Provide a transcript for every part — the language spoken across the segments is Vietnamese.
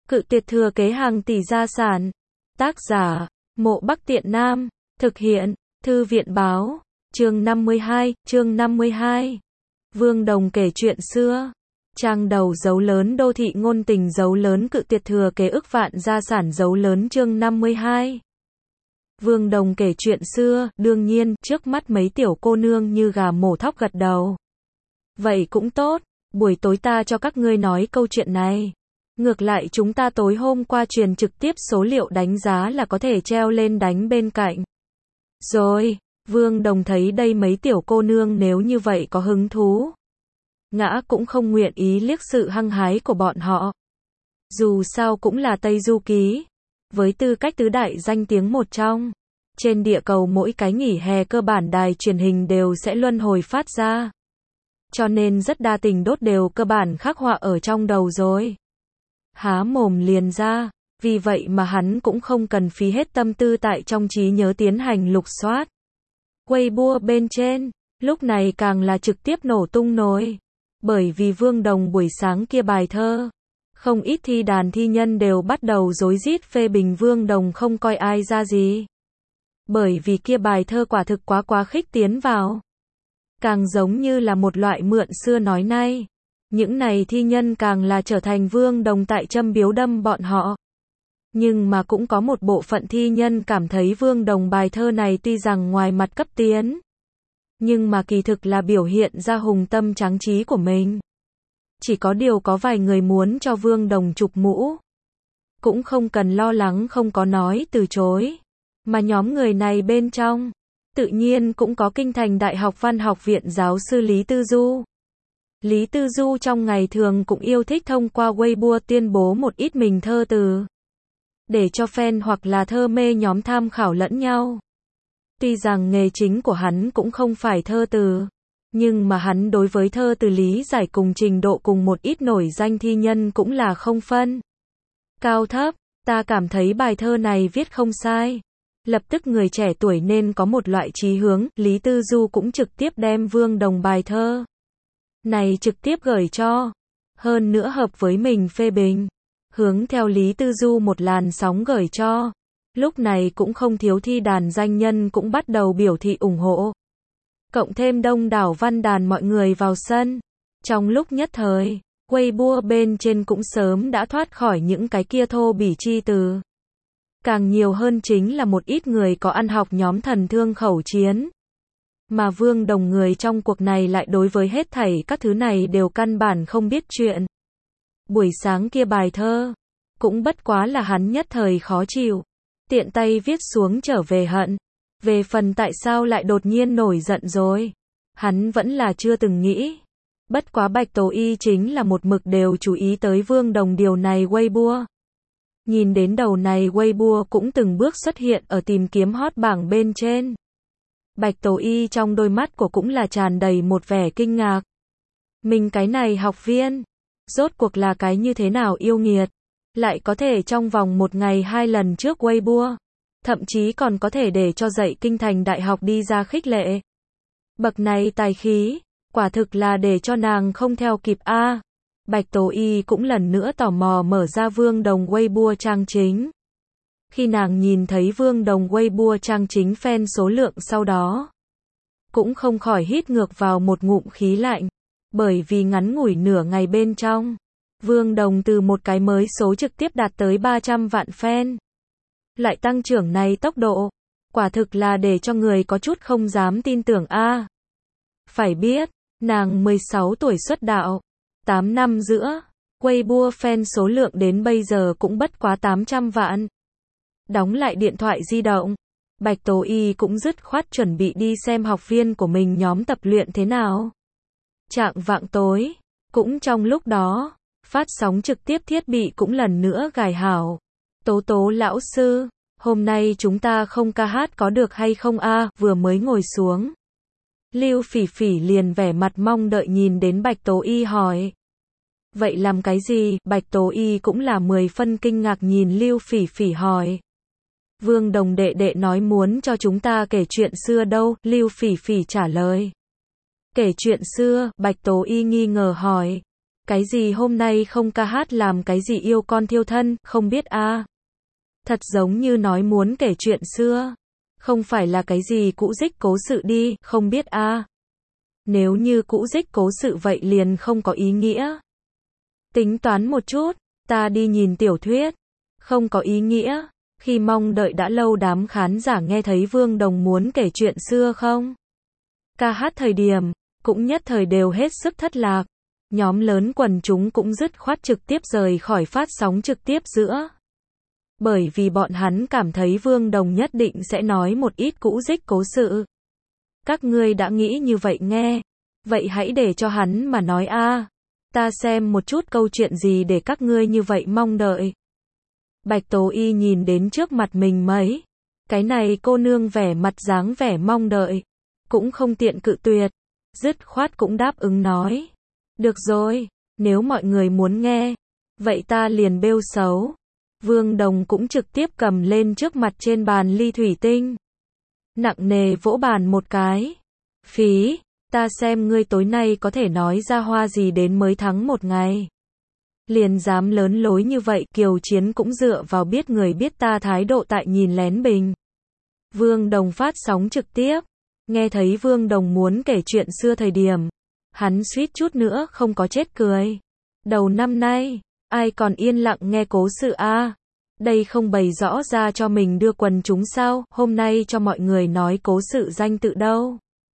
Cự tuyệt thừa kế hàng tỷ gia sản. Tác giả, Mộ Bắc Tiện Nam. Thực hiện, Thư viện báo. Chương 52. Vương Đồng kể chuyện xưa. Trang đầu dấu lớn đô thị ngôn tình dấu lớn cự tuyệt thừa kế ức vạn gia sản dấu lớn chương 52. Vương Đồng kể chuyện xưa, đương nhiên, trước mắt mấy tiểu cô nương như gà mổ thóc gật đầu. Vậy cũng tốt, buổi tối ta cho các ngươi nói câu chuyện này. Ngược lại chúng ta tối hôm qua truyền trực tiếp số liệu đánh giá là có thể treo lên đánh bên cạnh. Rồi, Vương Đồng thấy đây mấy tiểu cô nương nếu như vậy có hứng thú. Ngã cũng không nguyện ý liếc sự hăng hái của bọn họ. Dù sao cũng là Tây Du Ký. Với tư cách tứ đại danh tiếng một trong. Trên địa cầu mỗi cái nghỉ hè cơ bản đài truyền hình đều sẽ luân hồi phát ra. Cho nên rất đa tình đốt đều cơ bản khắc họa ở trong đầu rồi. Há mồm liền ra, vì vậy mà hắn cũng không cần phí hết tâm tư tại trong trí nhớ tiến hành lục soát. Weibo bên trên, lúc này càng là trực tiếp nổ tung nổi. Bởi vì Vương Đồng buổi sáng kia bài thơ, không ít thi đàn thi nhân đều bắt đầu rối rít phê bình Vương Đồng không coi ai ra gì. Bởi vì kia bài thơ quả thực quá khích tiến vào. Càng giống như là một loại mượn xưa nói nay. Những này thi nhân càng là trở thành Vương Đồng tại châm biếu đâm bọn họ. Nhưng mà cũng có một bộ phận thi nhân cảm thấy Vương Đồng bài thơ này tuy rằng ngoài mặt cấp tiến, nhưng mà kỳ thực là biểu hiện ra hùng tâm tráng trí của mình. Chỉ có điều có vài người muốn cho Vương Đồng chụp mũ. Cũng không cần lo lắng không có nói từ chối. Mà nhóm người này bên trong, tự nhiên cũng có Kinh Thành Đại học Văn học viện giáo sư Lý Tư Du. Lý Tư Du trong ngày thường cũng yêu thích thông qua Weibo tuyên bố một ít mình thơ từ. Để cho fan hoặc là thơ mê nhóm tham khảo lẫn nhau. Tuy rằng nghề chính của hắn cũng không phải thơ từ. Nhưng mà hắn đối với thơ từ lý giải cùng trình độ cùng một ít nổi danh thi nhân cũng là không phân. Cao thấp, ta cảm thấy bài thơ này viết không sai. Lập tức người trẻ tuổi nên có một loại chí hướng, Lý Tư Du cũng trực tiếp đem Vương Đồng bài thơ này trực tiếp gửi cho. Hơn nữa hợp với mình phê bình. Hướng theo Lý Tư Du một làn sóng gửi cho. Lúc này cũng không thiếu thi đàn danh nhân cũng bắt đầu biểu thị ủng hộ. Cộng thêm đông đảo văn đàn mọi người vào sân. Trong lúc nhất thời, Weibo bên trên cũng sớm đã thoát khỏi những cái kia thô bỉ chi từ. Càng nhiều hơn chính là một ít người có ăn học nhóm thần thương khẩu chiến. Mà Vương Đồng người trong cuộc này lại đối với hết thảy các thứ này đều căn bản không biết chuyện. Buổi sáng kia bài thơ, cũng bất quá là hắn nhất thời khó chịu. Tiện tay viết xuống trở về hận. Về phần tại sao lại đột nhiên nổi giận rồi. Hắn vẫn là chưa từng nghĩ. Bất quá Bạch Tố Y chính là một mực đều chú ý tới Vương Đồng điều này Weibo. Nhìn đến đầu này Weibo cũng từng bước xuất hiện ở tìm kiếm hot bảng bên trên. Bạch Tố Y trong đôi mắt của cũng là tràn đầy một vẻ kinh ngạc. Mình cái này học viên, rốt cuộc là cái như thế nào yêu nghiệt, lại có thể trong vòng một ngày 2 lần trước Weibo, thậm chí còn có thể để cho dạy Kinh Thành Đại học đi ra khích lệ. Bậc này tài khí, quả thực là để cho nàng không theo kịp a. Bạch Tố Y cũng lần nữa tò mò mở ra Vương Đồng Weibo trang chính. Khi nàng nhìn thấy Vương Đồng Weibo trang chính fan số lượng sau đó, cũng không khỏi hít ngược vào một ngụm khí lạnh. Bởi vì ngắn ngủi nửa ngày bên trong, Vương Đồng từ một cái mới số trực tiếp đạt tới 300 vạn fan. Lại tăng trưởng này tốc độ, quả thực là để cho người có chút không dám tin tưởng a. Phải biết, nàng 16 tuổi xuất đạo, 8 năm giữa, Weibo fan số lượng đến bây giờ cũng bất quá 800 vạn. Đóng lại điện thoại di động, Bạch Tố Y cũng dứt khoát chuẩn bị đi xem học viên của mình nhóm tập luyện thế nào. Chạng vạng tối, cũng trong lúc đó, phát sóng trực tiếp thiết bị cũng lần nữa gài hảo. Tố Tố lão sư, hôm nay chúng ta không ca hát có được hay không a? Vừa mới ngồi xuống, Lưu Phỉ Phỉ liền vẻ mặt mong đợi nhìn đến Bạch Tố Y hỏi. Vậy làm cái gì? Bạch Tố Y cũng là 10 phân kinh ngạc nhìn Lưu Phỉ Phỉ hỏi. Vương Đồng đệ đệ nói muốn cho chúng ta kể chuyện xưa đâu? Lưu Phỉ Phỉ trả lời. Kể chuyện xưa? Bạch Tố Y nghi ngờ hỏi. Cái gì hôm nay không ca hát làm cái gì yêu con thiêu thân, không biết a. Thật giống như nói muốn kể chuyện xưa. Không phải là cái gì cũ dích cố sự đi, không biết a. Nếu như cũ dích cố sự vậy liền không có ý nghĩa. Tính toán một chút, ta đi nhìn tiểu thuyết. Không có ý nghĩa. Khi mong đợi đã lâu đám khán giả nghe thấy Vương Đồng muốn kể chuyện xưa không? Ca hát thời điểm, cũng nhất thời đều hết sức thất lạc. Nhóm lớn quần chúng cũng dứt khoát trực tiếp rời khỏi phát sóng trực tiếp giữa. Bởi vì bọn hắn cảm thấy Vương Đồng nhất định sẽ nói một ít cũ dích cố sự. Các ngươi đã nghĩ như vậy nghe. Vậy hãy để cho hắn mà nói a. Ta xem một chút câu chuyện gì để các ngươi như vậy mong đợi. Bạch Tố Y nhìn đến trước mặt mình mấy. Cái này cô nương vẻ mặt dáng vẻ mong đợi. Cũng không tiện cự tuyệt. Dứt khoát cũng đáp ứng nói. Được rồi, nếu mọi người muốn nghe. Vậy ta liền bêu xấu. Vương Đồng cũng trực tiếp cầm lên trước mặt trên bàn ly thủy tinh. Nặng nề vỗ bàn một cái. Phí, ta xem ngươi tối nay có thể nói ra hoa gì đến mới thắng một ngày. Liền dám lớn lối như vậy, Kiều Chiến cũng dựa vào biết người biết ta thái độ tại nhìn lén bình. Vương Đồng phát sóng trực tiếp. Nghe thấy Vương Đồng muốn kể chuyện xưa thời điểm. Hắn suýt chút nữa không có chết cười. Đầu năm nay, ai còn yên lặng nghe cố sự a? Đây không bày rõ ra cho mình đưa quần chúng sao? Hôm nay cho mọi người nói cố sự danh tự đâu.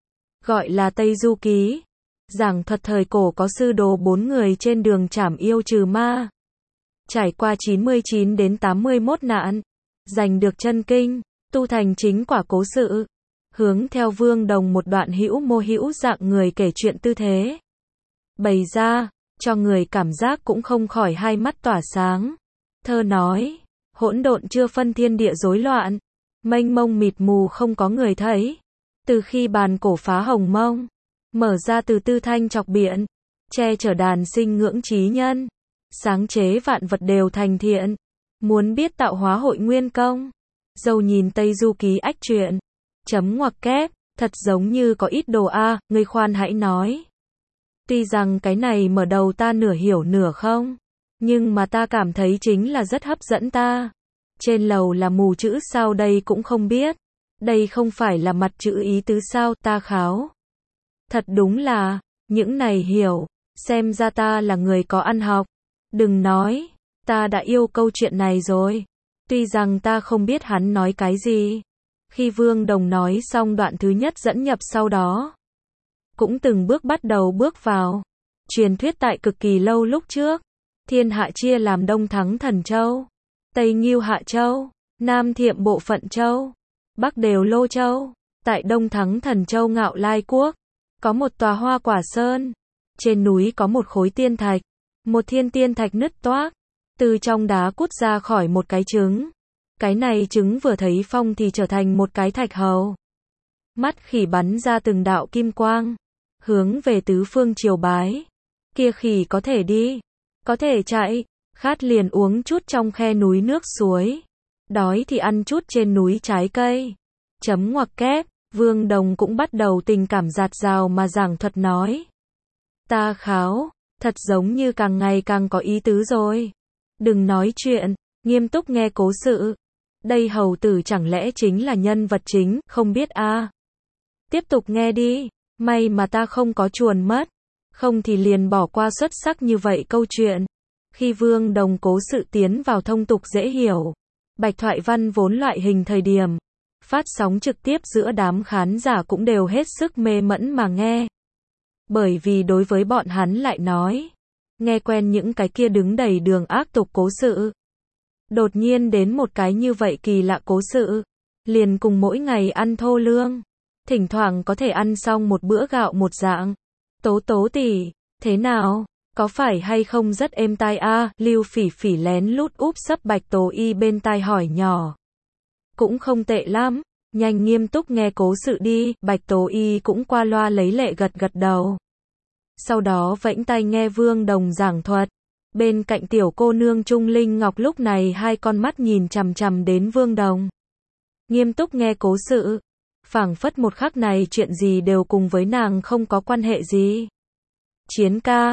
Gọi là Tây Du Ký. Giảng thuật thời cổ có sư đồ 4 người trên đường trảm yêu trừ ma. Trải qua 99 đến 81 nạn. Giành được chân kinh. Tu thành chính quả cố sự. Hướng theo Vương Đồng một đoạn hữu mô hữu dạng người kể chuyện tư thế. Bày ra, cho người cảm giác cũng không khỏi hai mắt tỏa sáng. Thơ nói, hỗn độn chưa phân thiên địa rối loạn. Mênh mông mịt mù không có người thấy. Từ khi bàn cổ phá hồng mông. Mở ra từ tư thanh chọc biện. Che chở đàn sinh ngưỡng trí nhân. Sáng chế vạn vật đều thành thiện. Muốn biết tạo hóa hội nguyên công. Dâu nhìn Tây Du Ký ách truyện. Chấm ngoặc kép, thật giống như có ít đồ a, ngươi khoan hãy nói. Tuy rằng cái này mở đầu ta nửa hiểu nửa không, nhưng mà ta cảm thấy chính là rất hấp dẫn ta. Trên lầu là mù chữ sao đây cũng không biết. Đây không phải là mặt chữ ý tứ sao ta kháo. Thật đúng là, những này hiểu, xem ra ta là người có ăn học. Đừng nói, ta đã yêu câu chuyện này rồi. Tuy rằng ta không biết hắn nói cái gì. Khi Vương Đồng nói xong đoạn thứ nhất dẫn nhập sau đó. Cũng từng bước bắt đầu bước vào. Truyền thuyết tại cực kỳ lâu lúc trước. Thiên hạ chia làm Đông Thắng Thần Châu. Tây Ngưu Hạ Châu. Nam Thiệm Bộ Phận Châu. Bắc đều Lô Châu. Tại Đông Thắng Thần Châu Ngạo Lai Quốc. Có một tòa hoa quả sơn. Trên núi có một khối tiên thạch. Một thiên tiên thạch nứt toác. Từ trong đá cút ra khỏi một cái trứng. Cái này trứng vừa thấy phong thì trở thành một cái thạch hầu. Mắt khỉ bắn ra từng đạo kim quang. Hướng về tứ phương triều bái. Kia khỉ có thể đi. Có thể chạy. Khát liền uống chút trong khe núi nước suối. Đói thì ăn chút trên núi trái cây. Chấm ngoặc kép. Vương Đồng cũng bắt đầu tình cảm dạt dào mà giảng thuật nói. Ta kháo. Thật giống như càng ngày càng có ý tứ rồi. Đừng nói chuyện. Nghiêm túc nghe cố sự. Đây hầu tử chẳng lẽ chính là nhân vật chính, không biết a. Tiếp tục nghe đi, may mà ta không có chuồn mất, không thì liền bỏ qua xuất sắc như vậy câu chuyện. Khi Vương Đồng cố sự tiến vào thông tục dễ hiểu, bạch thoại văn vốn loại hình thời điểm, phát sóng trực tiếp giữa đám khán giả cũng đều hết sức mê mẫn mà nghe. Bởi vì đối với bọn hắn lại nói, nghe quen những cái kia đứng đầy đường ác tục cố sự. Đột nhiên đến một cái như vậy kỳ lạ cố sự, liền cùng mỗi ngày ăn thô lương, thỉnh thoảng có thể ăn xong một bữa gạo một dạng. Tố Tố tỷ, thế nào, có phải hay không rất êm tai a? Lưu Phỉ Phỉ lén lút úp sấp Bạch Tố Y bên tai hỏi nhỏ. Cũng không tệ lắm, nhanh nghiêm túc nghe cố sự đi. Bạch Tố Y cũng qua loa lấy lệ gật gật đầu. Sau đó vẫy tay nghe Vương Đồng giảng thuật. Bên cạnh tiểu cô nương Trung Linh Ngọc lúc này hai con mắt nhìn chằm chằm đến Vương Đồng. Nghiêm túc nghe cố sự. Phảng phất một khắc này chuyện gì đều cùng với nàng không có quan hệ gì. Chiến ca,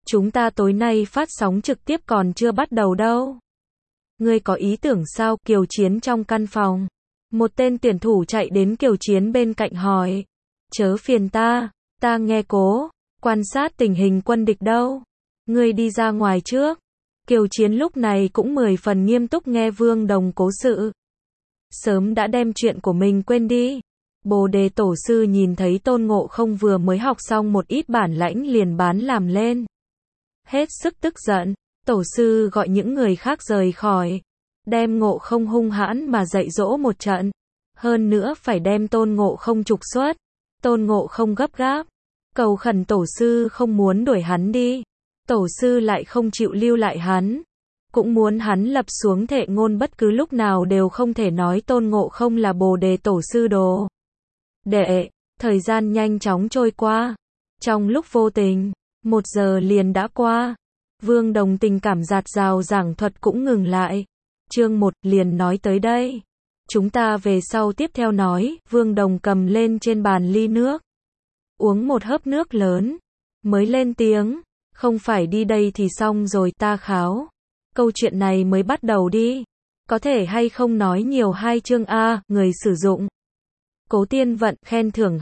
Chúng ta tối nay phát sóng trực tiếp còn chưa bắt đầu đâu. Ngươi có ý tưởng sao? Kiều Chiến trong căn phòng. Một tên tuyển thủ chạy đến Kiều Chiến bên cạnh hỏi. Chớ phiền ta nghe cố, quan sát tình hình quân địch đâu. Ngươi đi ra ngoài trước. Kiều Chiến lúc này cũng 10 phần nghiêm túc nghe Vương Đồng cố sự. Sớm đã đem chuyện của mình quên đi. Bồ Đề Tổ sư nhìn thấy Tôn Ngộ Không vừa mới học xong một ít bản lãnh liền bán làm lên. Hết sức tức giận, Tổ sư gọi những người khác rời khỏi. Đem Ngộ Không hung hãn mà dạy dỗ một trận. Hơn nữa phải đem Tôn Ngộ Không trục xuất. Tôn Ngộ Không gấp gáp, cầu khẩn Tổ sư không muốn đuổi hắn đi. Tổ sư lại không chịu lưu lại hắn. Cũng muốn hắn lập xuống thệ ngôn bất cứ lúc nào đều không thể nói Tôn Ngộ Không là Bồ Đề Tổ sư đồ đệ. Thời gian nhanh chóng trôi qua. Trong lúc vô tình, 1 giờ liền đã qua. Vương Đồng tình cảm dạt dào giảng thuật cũng ngừng lại. Chương 1 liền nói tới đây. Chúng ta về sau tiếp theo nói. Vương Đồng cầm lên trên bàn ly nước. Uống một hớp nước lớn. Mới lên tiếng. Không phải đi đây thì xong rồi ta kháo. Câu chuyện này mới bắt đầu đi. Có thể hay không nói nhiều 2 chương A, người sử dụng. Cố Tiên Vận khen thưởng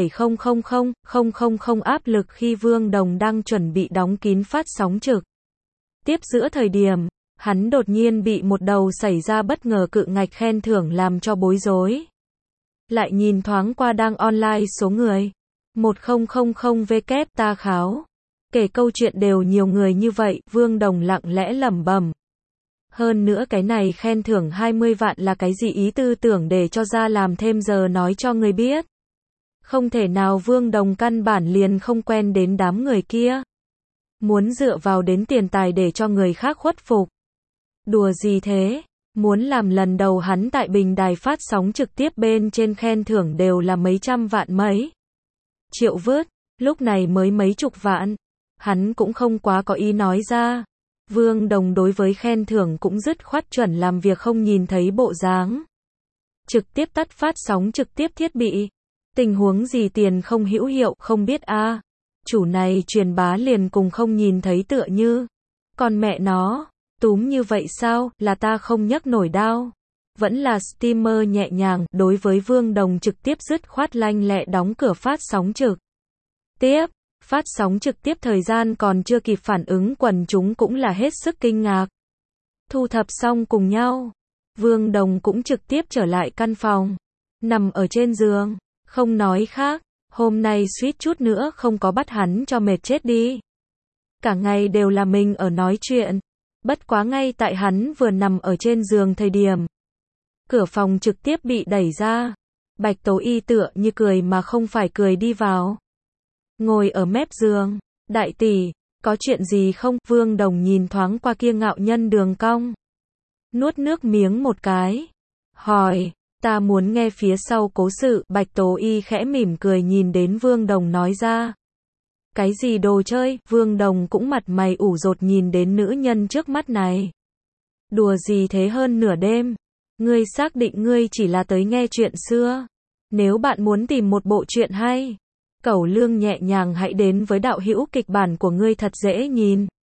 2,000000 áp lực khi Vương Đồng đang chuẩn bị đóng kín phát sóng trực tiếp giữa thời điểm, hắn đột nhiên bị một đầu xảy ra bất ngờ cự ngạch khen thưởng làm cho bối rối. Lại nhìn thoáng qua đang online số người. 1000W ta kháo. Kể câu chuyện đều nhiều người như vậy, Vương Đồng lặng lẽ lẩm bẩm. Hơn nữa cái này khen thưởng 20 vạn là cái gì ý tư tưởng để cho ra làm thêm giờ nói cho người biết. Không thể nào Vương Đồng căn bản liền không quen đến đám người kia. Muốn dựa vào đến tiền tài để cho người khác khuất phục. Đùa gì thế? Muốn làm lần đầu hắn tại bình đài phát sóng trực tiếp bên trên khen thưởng đều là mấy trăm vạn mấy triệu vớt, lúc này mới mấy chục vạn. Hắn cũng không quá có ý nói ra. Vương Đồng đối với khen thưởng cũng dứt khoát chuẩn làm việc không nhìn thấy bộ dáng. Trực tiếp tắt phát sóng trực tiếp thiết bị. Tình huống gì tiền không hữu hiệu không biết a. Chủ này truyền bá liền cùng không nhìn thấy tựa như. Còn mẹ nó, túm như vậy sao, là ta không nhấc nổi đao. Vẫn là streamer nhẹ nhàng, đối với Vương Đồng trực tiếp dứt khoát lanh lẹ đóng cửa phát sóng trực tiếp. Phát sóng trực tiếp thời gian còn chưa kịp phản ứng quần chúng cũng là hết sức kinh ngạc. Thu thập xong cùng nhau. Vương Đồng cũng trực tiếp trở lại căn phòng. Nằm ở trên giường. Không nói khác. Hôm nay suýt chút nữa không có bắt hắn cho mệt chết đi. Cả ngày đều là mình ở nói chuyện. Bất quá ngay tại hắn vừa nằm ở trên giường thời điểm. Cửa phòng trực tiếp bị đẩy ra. Bạch Tố Y tựa như cười mà không phải cười đi vào. Ngồi ở mép giường. Đại tỷ, có chuyện gì không? Vương Đồng nhìn thoáng qua kia ngạo nhân Đường Cong. Nuốt nước miếng một cái. Hỏi, ta muốn nghe phía sau cố sự. Bạch Tố Y khẽ mỉm cười nhìn đến Vương Đồng nói ra. Cái gì đồ chơi? Vương Đồng cũng mặt mày ủ rột nhìn đến nữ nhân trước mắt này. Đùa gì thế hơn nửa đêm? Ngươi xác định ngươi chỉ là tới nghe chuyện xưa. Nếu bạn muốn tìm một bộ truyện hay, Cẩu Lương nhẹ nhàng hãy đến với đạo hữu kịch bản của ngươi thật dễ nhìn.